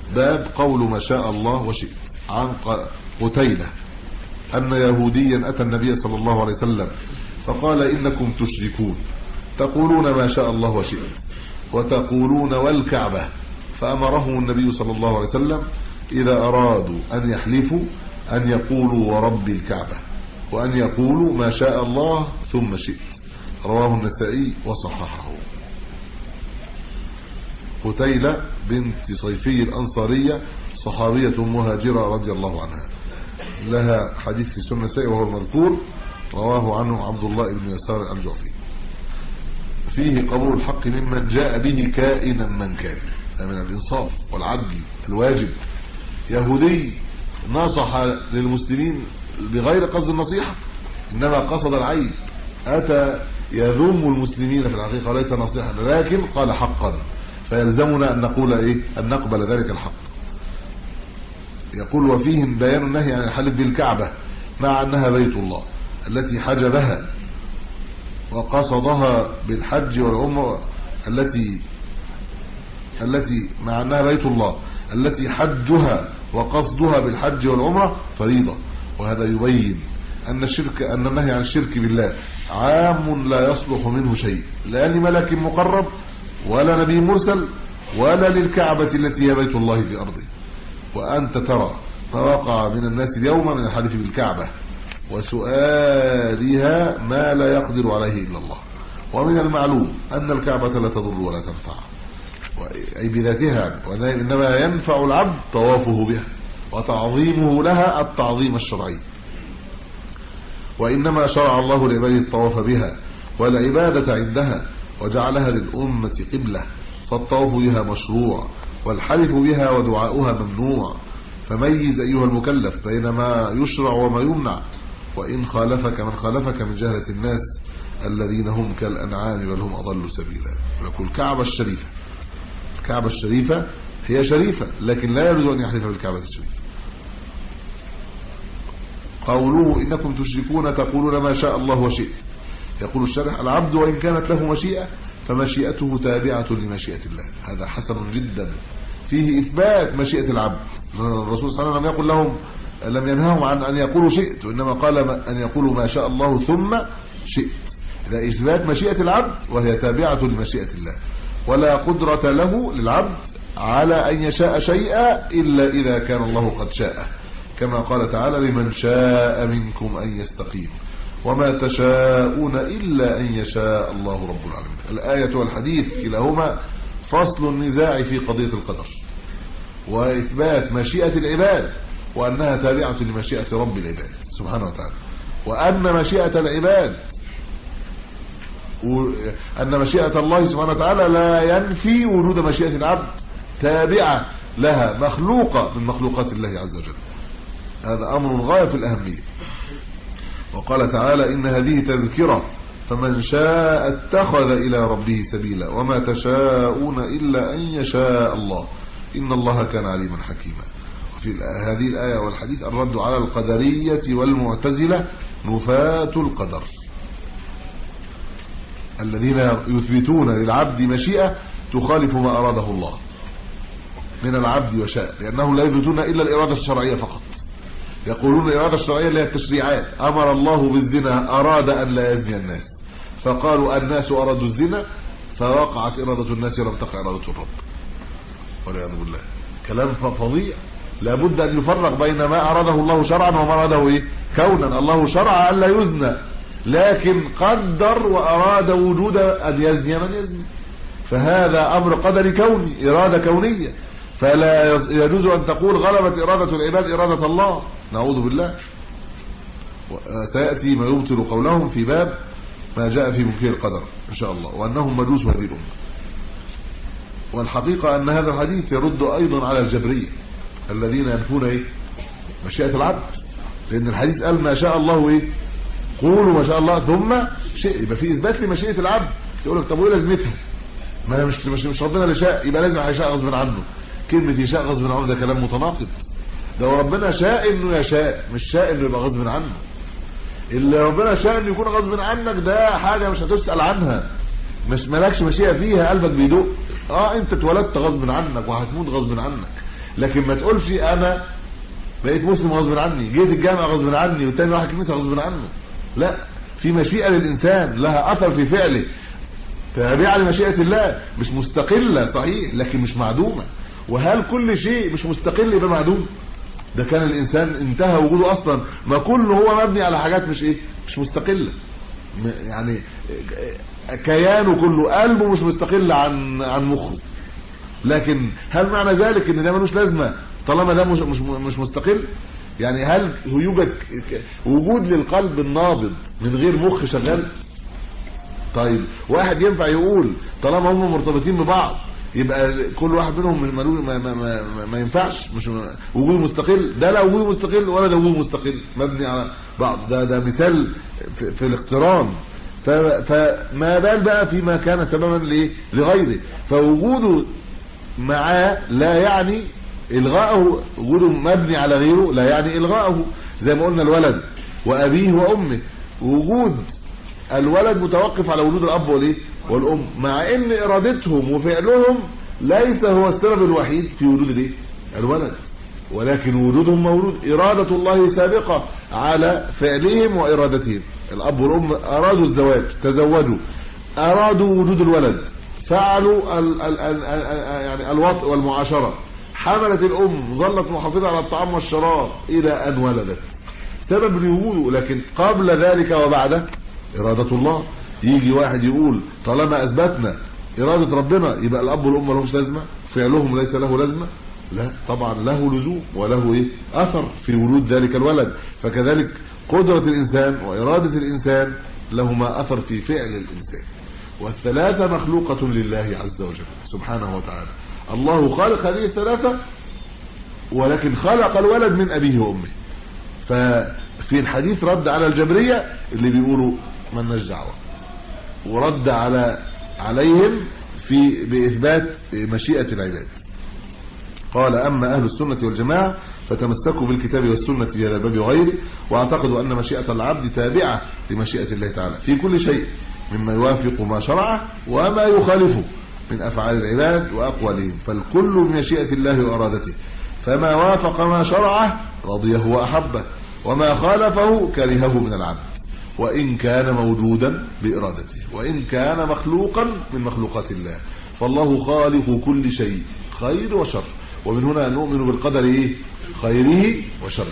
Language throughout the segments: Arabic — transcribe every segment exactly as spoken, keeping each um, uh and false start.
باب قول ما شاء الله وشئت. عن قتيلة أن يهوديا أتى النبي صلى الله عليه وسلم فقال إنكم تشركون تقولون ما شاء الله وشئت وتقولون والكعبة، فأمرهم النبي صلى الله عليه وسلم إذا أرادوا أن يحلفوا أن يقولوا ورب الكعبة، وأن يقولوا ما شاء الله ثم شئت. رواه النسائي وصححه. قتيلة بنت صيفي الأنصارية صحابية مهاجرة رضي الله عنها، لها حديث في سنة النسائي وهو المذكور، رواه عنه عبد الله بن يسار الجعفي. فيه قبول الحق ممن جاء به كائنا من كان، من الإنصاف والعدل الواجب. يهودي نصح للمسلمين بغير قصد النصيحة، إنما قصد العيب، أتى يذم المسلمين في الحقيقة وليس نصيحة، لكن قال حقا، فيلزمنا أن نقول إيه؟ أن نقبل ذلك الحق. يقول وفيهم بيان النهي عن الحلف بالكعبة مع أنها بيت الله التي حجبها وقصدها بالحج والعمرة، التي التي مع أنها بيت الله التي حجها وقصدها بالحج والعمرة فريضة. وهذا يبين أن الشرك أن النهي عن الشرك بالله عام لا يصلح منه شيء، لا لملك مقرب ولا نبي مرسل ولا للكعبة التي هي بيت الله في أرضه. وأنت ترى ما وقع من الناس اليوم من الحلف بالكعبة وسؤالها ما لا يقدر عليه إلا الله. ومن المعلوم أن الكعبة لا تضر ولا تنفع، أي بذاتها، وإنما ينفع العبد طوافه بها وتعظيمه لها التعظيم الشرعي. وإنما شرع الله لعباده الطواف بها والعبادة عندها وجعلها للأمة قبلة، فالطواف بها مشروع والحلف بها ودعاؤها ممنوع. فميز أيها المكلف بين ما يشرع وما يمنع، وإن خالفك من خالفك من جهلة الناس الذين هم كالأنعام بل هم أضل سبيلا. يقول الكعبة الشريفة، الكعبة الشريفة هي شريفة، لكن لا يجوز أن يحلف بالكعبة الشريفة. قوله إنكم تشركون تقولون ما شاء الله وشئت. يقول الشارح العبد وإن كانت له مشيئة فمشيئته تابعة لمشيئة الله. هذا حسن جدا، فيه إثبات مشيئة العبد. الرسول صلى الله عليه وسلم يقول لهم لم ينههم عن أن يقولوا شئت، وإنما قال أن يقولوا ما شاء الله ثم شئت. إذا إثبات مشيئة العبد وهي تابعة لمشيئة الله، ولا قدرة له للعبد على أن يشاء شيئا إلا إذا كان الله قد شاء، كما قال تعالى لمن شاء منكم أن يستقيم وما تشاءون إلا أن يشاء الله رب العالمين. الآية والحديث كلاهما فصل النزاع في قضية القدر وإثبات مشيئة العباد وأنها تابعة لمشيئة رب العباد سبحانه وتعالى، وأن مشيئة العباد أن مشيئة الله سبحانه وتعالى لا ينفي وجود مشيئة العبد، تابعة لها، مخلوقة من مخلوقات الله عز وجل. هذا أمر غاية في الأهمية. وقال تعالى إن هذه تذكرة فمن شاء اتخذ إلى ربه سبيلا وما تشاءون إلا أن يشاء الله إن الله كان عليما حكيما. وفي هذه الآية والحديث الرد على القدرية والمعتزلة نفاة القدر الذين يثبتون للعبد مشيئة تخالف ما أراده الله من العبد وشاء، لأنه لا يثبتون إلا الإرادة الشرعية فقط. يقولون الإرادة الشرعية اللي هي التشريعات، أمر الله بالزنا أراد أن لا يزني الناس، فقالوا الناس أرادوا الزنا فوقعت إرادة الناس ولم تقع إرادة الرب والعياذ بالله. كلام فظيع. لابد أن يفرق بين ما أراده الله شرعا وما أراده إيه؟ كونا. الله شرع أن لا يزنى، لكن قدر وأراد وجود أن يزني من يزني، فهذا أمر قدري كوني، إرادة كونية، فلا يجوز أن تقول غلبت إرادة العباد إرادة الله، نعوذ بالله. سيأتي ما يبطل قولهم في باب ما جاء في منكر القدر إن شاء الله، وأنهم مجوس هذه الأمة. والحقيقة أن هذا الحديث يرد أيضا على الجبرية الذين ينفون إيه؟ مشيئة العبد، لأن الحديث قال ما شاء الله إيه؟ قولوا ما شاء الله ثم شيء، يبقى في إثبات لمشيئة العبد. يقول لك طب وإيه لازمتها؟ ما مش مش مش ربنا اللي شاء، يبقى لازم هيشاء غصب عنه. كلمة يشاء غصب عنه ده كلام متناقض. ده ربنا شاء إنه يشاء، مش شاء إنه يبقى غصب عنه. اللي ربنا شاء إنه يكون غصب عنك ده حاجة مش هتسأل عنها، مش مالكش مشيئة فيها، قلبك بيدق. اه انت اتولدت غصب عنك وهتموت غصب عنك، لكن ما تقولش انا بقيت مسلم غصب عني، جيت الجامعه غصب عني، والتاني راح الكنيسه غصب عنه. لا، في مشيئه للانسان لها اثر في فعله تابعه لمشيئه الله، مش مستقله صحيح لكن مش معدومه. وهل كل شيء مش مستقل يبقى معدوم؟ ده كان الانسان انتهى وجوده اصلا، ما كله هو مبني على حاجات مش ايه مش مستقله، يعني كيانه كله، قلبه مش مستقل عن عن مخه. لكن هل معنى ذلك ان ده ملوش لازمه طالما ده مش مش مش مستقل؟ يعني هل يوجد وجود للقلب النابض من غير مخ شغال؟ طيب واحد ينفع يقول طالما هم مرتبطين ببعض يبقى كل واحد منهم ما ما ما, ما ينفعش مش وجود مستقل؟ ده لا وجود مستقل ولا ده وجود مستقل، مبني على بعض. ده ده مثال في, في الاقتران. فما بال بقى فيما كان سببا لايه لغيره. فوجوده معاه لا يعني الغائه، وجوده مبني على غيره لا يعني الغائه. زي ما قلنا الولد وابيه وامه، وجود الولد متوقف على وجود الاب والايه والام، مع ان ارادتهم وفعلهم ليس هو السبب الوحيد في وجود الايه الولد، ولكن وجودهم موجود. اراده الله سابقه على فعلهم وارادتهم. الاب والام ارادوا الزواج، تزوجوا، ارادوا وجود الولد، فعلوا ال ال ال يعني الوطء والمعاشره. حملت الام، ظلت محافظه على الطعام والشراب الى ان ولدت، سبب لوجوده. لكن قبل ذلك وبعده اراده الله. يجي واحد يقول طالما اثبتنا اراده ربنا يبقى الاب والام لهمش لازمه، فعلهم ليس له لازمه؟ لا طبعا له لزوم وله ايه اثر في وجود ذلك الولد. فكذلك قدره الانسان واراده الانسان لهما اثر في فعل الانسان. والثلاثه مخلوقه لله عز وجل سبحانه وتعالى. الله خالق هذه الثلاثه، ولكن خلق الولد من ابيه وامه. ففي الحديث رد على الجبريه اللي بيقولوا مالناش دعوه، ورد على عليهم في باثبات مشيئه العباد. قال اما اهل السنه والجماعه فتمسكوا بالكتاب والسنه في هذا الباب وغيره، واعتقدوا ان مشيئه العبد تابعه لمشيئه الله تعالى في كل شيء مما يوافق ما شرعه وما يخالفه من افعال العباد واقوالهم، فالكل بمشيئه الله وارادته. فما وافق ما شرعه رضيه واحبه، وما خالفه كرهه من العبد، وان كان موجودا بارادته، وان كان مخلوقا من مخلوقات الله. فالله خالق كل شيء خير وشر، ومن هنا نؤمن بالقدر ايه خيره وشره.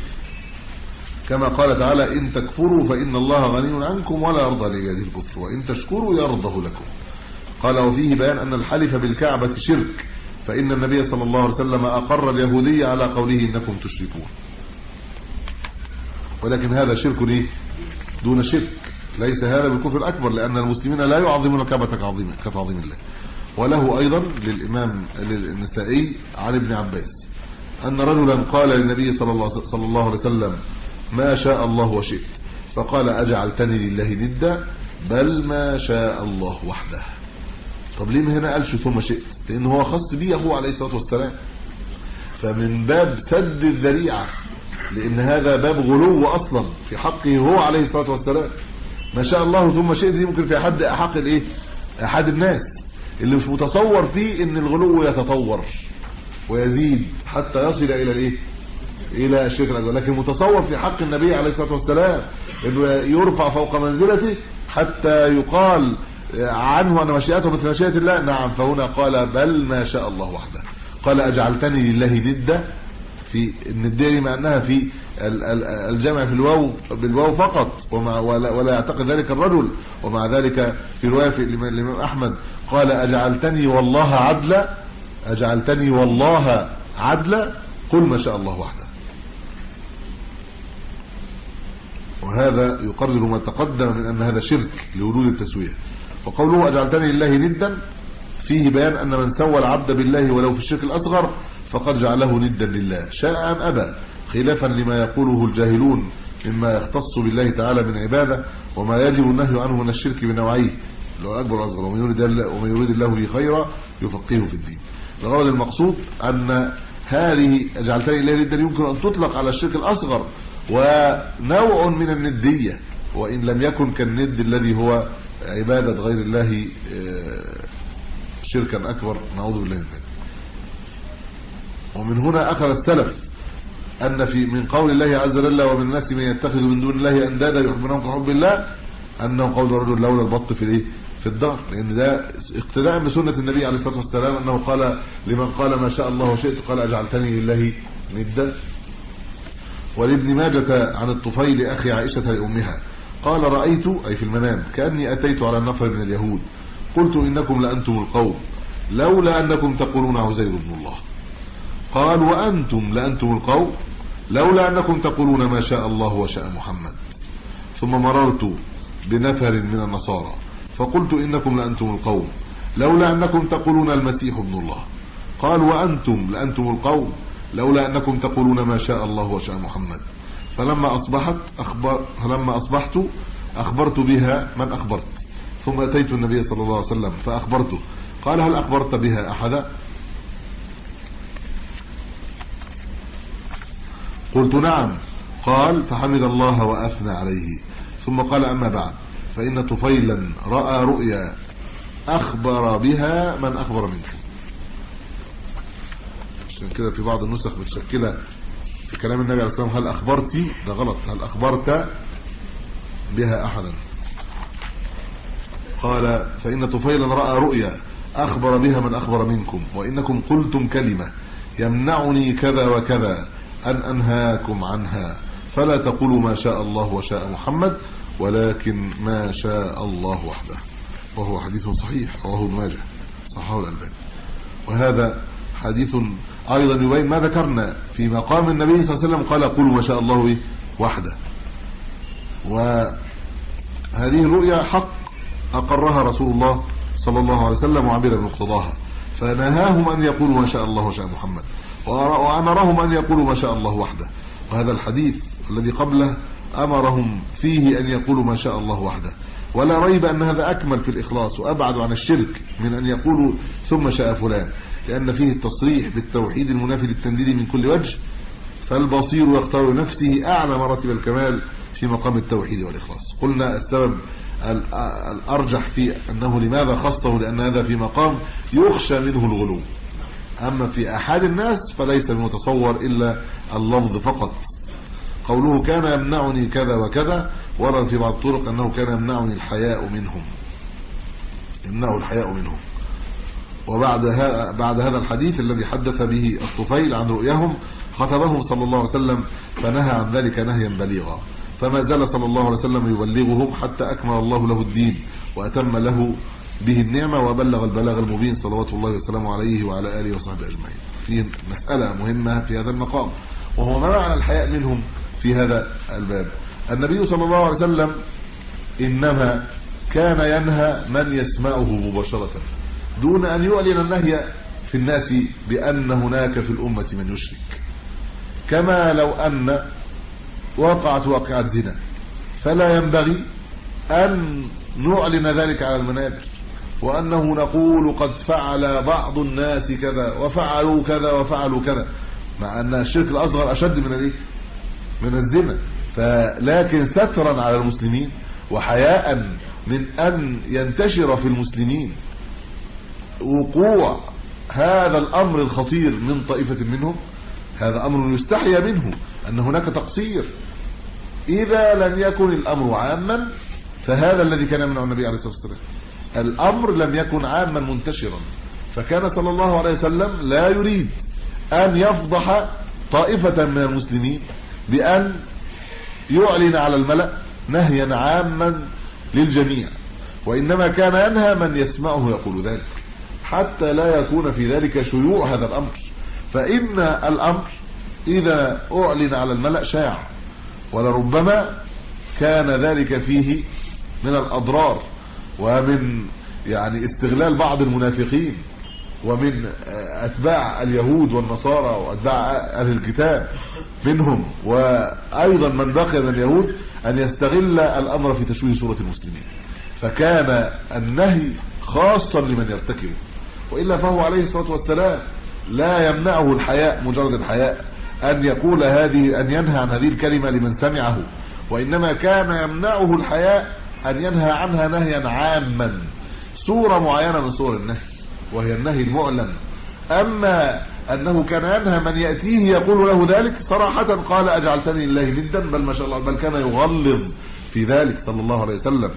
كما قال تعالى ان تكفروا فان الله غني عنكم ولا يرضى لعباده الكفر وان تشكروا يرضه لكم. قال وفيه بيان ان الحلف بالكعبه شرك، فان النبي صلى الله عليه وسلم اقر اليهوديه على قوله انكم تشركون، ولكن هذا شرك ايه دون شرك، ليس هذا بالكفر الاكبر، لان المسلمين لا يعظمون الكعبه كعظيم كتعظيم الله. وله ايضا للامام النسائي عن ابن عباس ان رجلا قال للنبي صلى الله صلى الله عليه وسلم ما شاء الله وشئت، فقال اجعلتني لله ندا بل ما شاء الله وحده. طب ليه هنا قالش ثم شئت؟ لان هو خاص بيه هو عليه الصلاه والسلام، فمن باب سد الذريعه، لان هذا باب غلو اصلا في حقه هو عليه الصلاه والسلام. ما شاء الله ثم شئت دي ممكن في حد احق الايه احد الناس اللي مش متصور فيه ان الغلو يتطور ويزيد حتى يصل الى الايه الى الشرك الاكبر، لكن متصور في حق النبي عليه الصلاه والسلام انه يرفع فوق منزلته حتى يقال عنه ان مشيئته مثل مشيئه الله. نعم، فهنا قال بل ما شاء الله وحده. قال اجعلتني لله ندا، في النديه مع انها في الجمع في الواو بالواو فقط، ومع ولا, ولا يعتقد ذلك الرجل، ومع ذلك في روايه الامام احمد قال اجعلتني والله عدلا، اجعلتني والله عدلا قل ما شاء الله وحده. وهذا يقرر ما تقدم من ان هذا شرك لوجود التسويه. وقوله اجعلتني لله ندا فيه بيان ان من سوى العبد بالله ولو في الشرك الاصغر فقد جعله ندا لله شاء ام ابى، خلافا لما يقوله الجاهلون مما يختص بالله تعالى من عباده وما يجب النهي عنه من الشرك بنوعيه لو الاكبر والاصغر، ومن يريد الله ومن يريد الله به خيرا يفقهه في الدين. الغرض المقصود ان هذه اجعلتني لله ندا يمكن ان تطلق على الشرك الاصغر ونوع من النديه، وان لم يكن كالند الذي هو عباده غير الله شركا اكبر، نعوذ بالله من ذلك. ومن هنا أخذ السلف أن في من قول الله عز وجل ومن الناس من يتخذ من دون الله أندادا يحبونهم كحب الله أنه قول الرجل لولا البط في الايه في الدار، لأن ده اقتداء بسنة النبي عليه الصلاة والسلام أنه قال لمن قال ما شاء الله وشئت قال أجعلتني لله ندا. ولابن ماجة عن الطفيل أخي عائشة لأمها قال رأيت أي في المنام كأني أتيت على النفر من اليهود قلت إنكم لأنتم القوم لولا أنكم تقولون عزير بن الله. قال وأنتم لأنتم القوم لولا أنكم تقولون ما شاء الله وشاء محمد. ثم مررت بنفر من النصارى فقلت إنكم لأنتم القوم لولا أنكم تقولون المسيح ابن الله. قال وأنتم لأنتم القوم لولا أنكم تقولون ما شاء الله وشاء محمد. فلما أصبحت أخبر فلما أصبحت أخبرت بها من أخبرت ثم أتيت النبي صلى الله عليه وسلم فأخبرته قال هل أخبرت بها أحدا؟ قلت نعم. قال فحمد الله وأثنى عليه ثم قال أما بعد فإن طفيلا رأى رؤيا أخبر بها من أخبر منكم. عشان كده في بعض النسخ متشكلة في كلام النبي عليه الصلاة والسلام هل أخبرتي، ده غلط، هل أخبرت بها أحدا. قال فإن طفيلا رأى رؤيا أخبر بها من أخبر منكم وإنكم قلتم كلمة يمنعني كذا وكذا أن أنهاكم عنها فلا تقولوا ما شاء الله وشاء محمد ولكن ما شاء الله وحده. وهو حديث صحيح رواه ابن ماجه صححه الألباني. وهذا حديث أيضا يبين ما ذكرنا في مقام النبي صلى الله عليه وسلم قال قولوا ما شاء الله وحده. وهذه الرؤيا حق أقرها رسول الله صلى الله عليه وسلم وعبر بمقتضاها فنهاهم أن يقولوا ما شاء الله وشاء محمد وأمرهم أن يقولوا ما شاء الله وحده. وهذا الحديث الذي قبله أمرهم فيه أن يقولوا ما شاء الله وحده. ولا ريب أن هذا أكمل في الإخلاص وأبعد عن الشرك من أن يقولوا ثم شاء فلان، لأن فيه التصريح بالتوحيد المنافي للتنديد من كل وجه. فالبصير يختار نفسه أعلى مراتب الكمال في مقام التوحيد والإخلاص. قلنا السبب الأرجح في أنه لماذا خصه لأن هذا في مقام يخشى منه الغلو. أما في أحد الناس فليس بمتصور إلا اللفظ فقط. قوله كان يمنعني كذا وكذا ورد في بعض الطرق أنه كان يمنعني الحياء منهم، يمنعه الحياء منهم. وبعد هذا بعد هذا الحديث الذي حدث به الطفيل عن رؤياهم خطبهم صلى الله عليه وسلم فنهى عن ذلك نهيا بليغا، فما زال صلى الله عليه وسلم يبلغهم حتى أكمل الله له الدين وأتم له به النعمة وبلغ البلاغ المبين صلوات الله وسلامه عليه وعلى آله وصحبه أجمعين. في مسألة مهمة في هذا المقام وهو ما معنى الحياء منهم في هذا الباب. النبي صلى الله عليه وسلم إنما كان ينهى من يسمعه مباشرة دون أن يعلن النهي في الناس بأن هناك في الأمة من يشرك، كما لو أن وقعت واقعة زنا فلا ينبغي أن نعلن ذلك على المنابر وأنه نقول قد فعل بعض الناس كذا وفعلوا كذا وفعلوا كذا، مع أن الشرك الأصغر أشد من الايه من الزنا. فلكن سترا على المسلمين وحياء من أن ينتشر في المسلمين وقوع هذا الأمر الخطير من طائفة منهم، هذا أمر يستحيا منه أن هناك تقصير. إذا لم يكن الأمر عاما فهذا الذي كان يمنع النبي عليه الصلاة والسلام. الأمر لم يكن عاما منتشرا، فكان صلى الله عليه وسلم لا يريد أن يفضح طائفة من المسلمين بأن يعلن على الملأ نهيا عاما للجميع، وإنما كان ينهى من يسمعه يقول ذلك حتى لا يكون في ذلك شيوع هذا الأمر. فإن الأمر إذا أعلن على الملأ شاع، ولربما كان ذلك فيه من الأضرار ومن يعني استغلال بعض المنافقين ومن أتباع اليهود والنصارى وأتباع أهل الكتاب منهم وأيضا من بقي من اليهود أن يستغل الأمر في تشويه صورة المسلمين. فكان النهي خاصا لمن يرتكبه، وإلا فهو عليه الصلاة والسلام لا يمنعه الحياء مجرد الحياء أن يقول هذه أن ينهى عن هذه الكلمة لمن سمعه، وإنما كان يمنعه الحياء أن ينهى عنها نهيا عاما، صورة معينة من صور النهي وهي النهي المعلن. أما انه كان ينهى من ياتيه يقول له ذلك صراحه، قال اجعلتني لله ندا، بل ما شاء الله بل كان يغلظ في ذلك صلى الله عليه وسلم.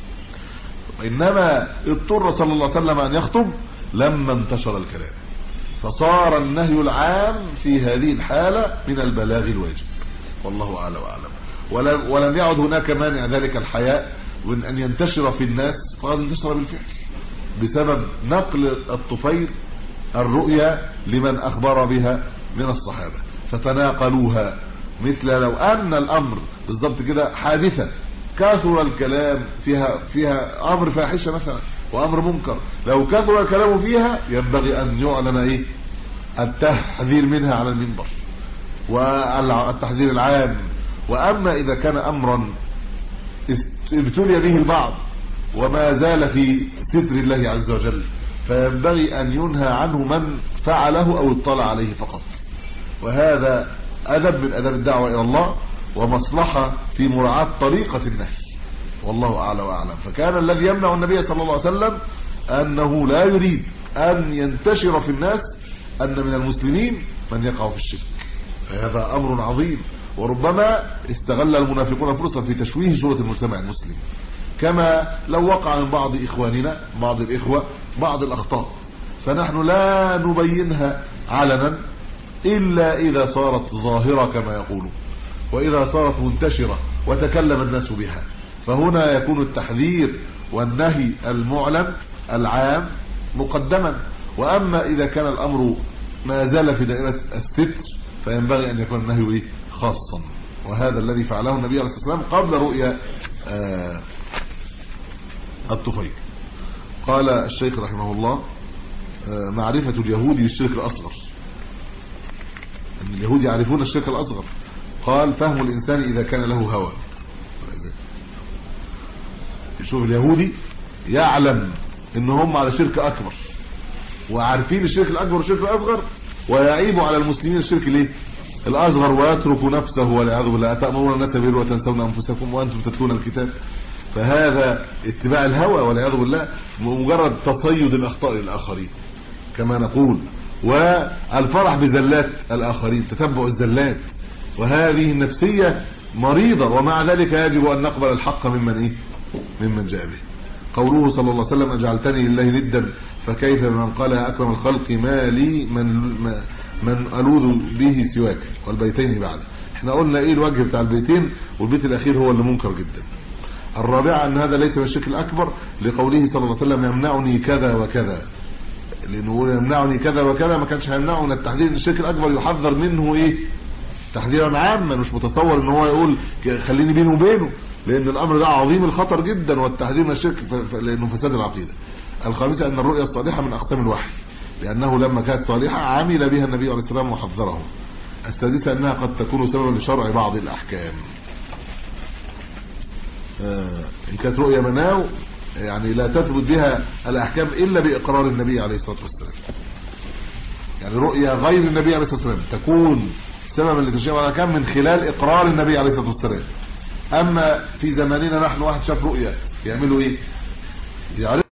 انما اضطر صلى الله عليه وسلم ان يخطب لما انتشر الكلام، فصار النهي العام في هذه الحالة من البلاغ الواجب، والله اعلى واعلم. ولم, ولم يعد هناك مانع ذلك الحياء من ان ينتشر في الناس، فقد انتشر بالفعل بسبب نقل الطفيل الرؤيا لمن اخبر بها من الصحابة فتناقلوها. مثل لو ان الامر بالضبط كده حادثة كثر الكلام فيها فيها امر فاحشه مثلا وامر منكر، لو كثر الكلام فيها ينبغي ان يعلن ايه التحذير منها على المنبر والتحذير العام. واما اذا كان امرا ابتلي به البعض وما زال في ستر الله عز وجل، فينبغي ان ينهى عنه من فعله او اطلع عليه فقط، وهذا ادب من اداب الدعوه الى الله ومصلحة في مراعاة طريقة النهي، والله اعلى واعلم. فكان الذي يمنع النبي صلى الله عليه وسلم انه لا يريد ان ينتشر في الناس ان من المسلمين من يقع في الشرك، فهذا امر عظيم. وربما استغل المنافقون فرصة في تشويه صورة المجتمع المسلم، كما لو وقع من بعض اخواننا بعض الاخوة بعض الاخطاء، فنحن لا نبينها علنا الا اذا صارت ظاهرة كما يقولون، واذا صارت منتشرة وتكلم الناس بها، فهنا يكون التحذير والنهي المعلن العام مقدما. واما اذا كان الامر ما زال في دائرة الستر فينبغي ان يكون النهي خاصا، وهذا الذي فعله النبي عليه الصلاة والسلام قبل رؤيا آه الطفيل. قال الشيخ رحمه الله آه معرفة اليهود بالشرك الاصغر، ان اليهود يعرفون الشرك الاصغر. قال فهم الانسان اذا كان له هوى. شوف اليهودي يعلم ان هم على شرك اكبر وعارفين الشرك الاكبر والشرك الاصغر، ويعيب على المسلمين الشرك ليه الاصغر، ويترك نفسه والعياذ بالله. تأمرون الناس بالبر وتنسون انفسكم وانتم تتلون الكتاب. فهذا اتباع الهوى والعياذ بالله، مجرد تصيد الاخطاء للاخرين كما نقول، والفرح بزلات الاخرين، تتبع الزلات، وهذه النفسية مريضة. ومع ذلك يجب ان نقبل الحق ممن ايه ممن جاء به. قوله صلى الله عليه وسلم اجعلتني لله ندا فكيف بمن قال يا اكرم الخلق ما لي من من الوذ به سواك، والبيتين بعد. احنا قلنا ايه الوجه بتاع البيتين، والبيت الاخير هو اللي منكر جدا. الرابعه ان هذا ليس من الشرك الاكبر لقوله صلى الله عليه وسلم يمنعني كذا وكذا، لانه يمنعني كذا وكذا ما كانش هيمنعه من التحذير. الشرك الاكبر يحذر منه ايه تحذيرا عاما، مش متصور ان هو يقول خليني بينه وبينه، لان الامر ده عظيم الخطر جدا، والتحذير من الشرك لانه فساد العقيده. الخامسه ان الرؤيا الصالحه من اقسام الوحي، لانه لما كانت صالحه عمل بها النبي عليه السلام وحذره. السادسه انها قد تكون سببا لشرع بعض الاحكام. آه ان كانت رؤيا مناو يعني لا تثبت بها الاحكام الا باقرار النبي عليه الصلاه والسلام، يعني رؤيا غير النبي عليه الصلاه والسلام تكون سببا لتشريع الاحكام من خلال اقرار النبي عليه الصلاه والسلام. اما في زماننا نحن واحد شاف رؤيا يعملوا ايه؟ يعرف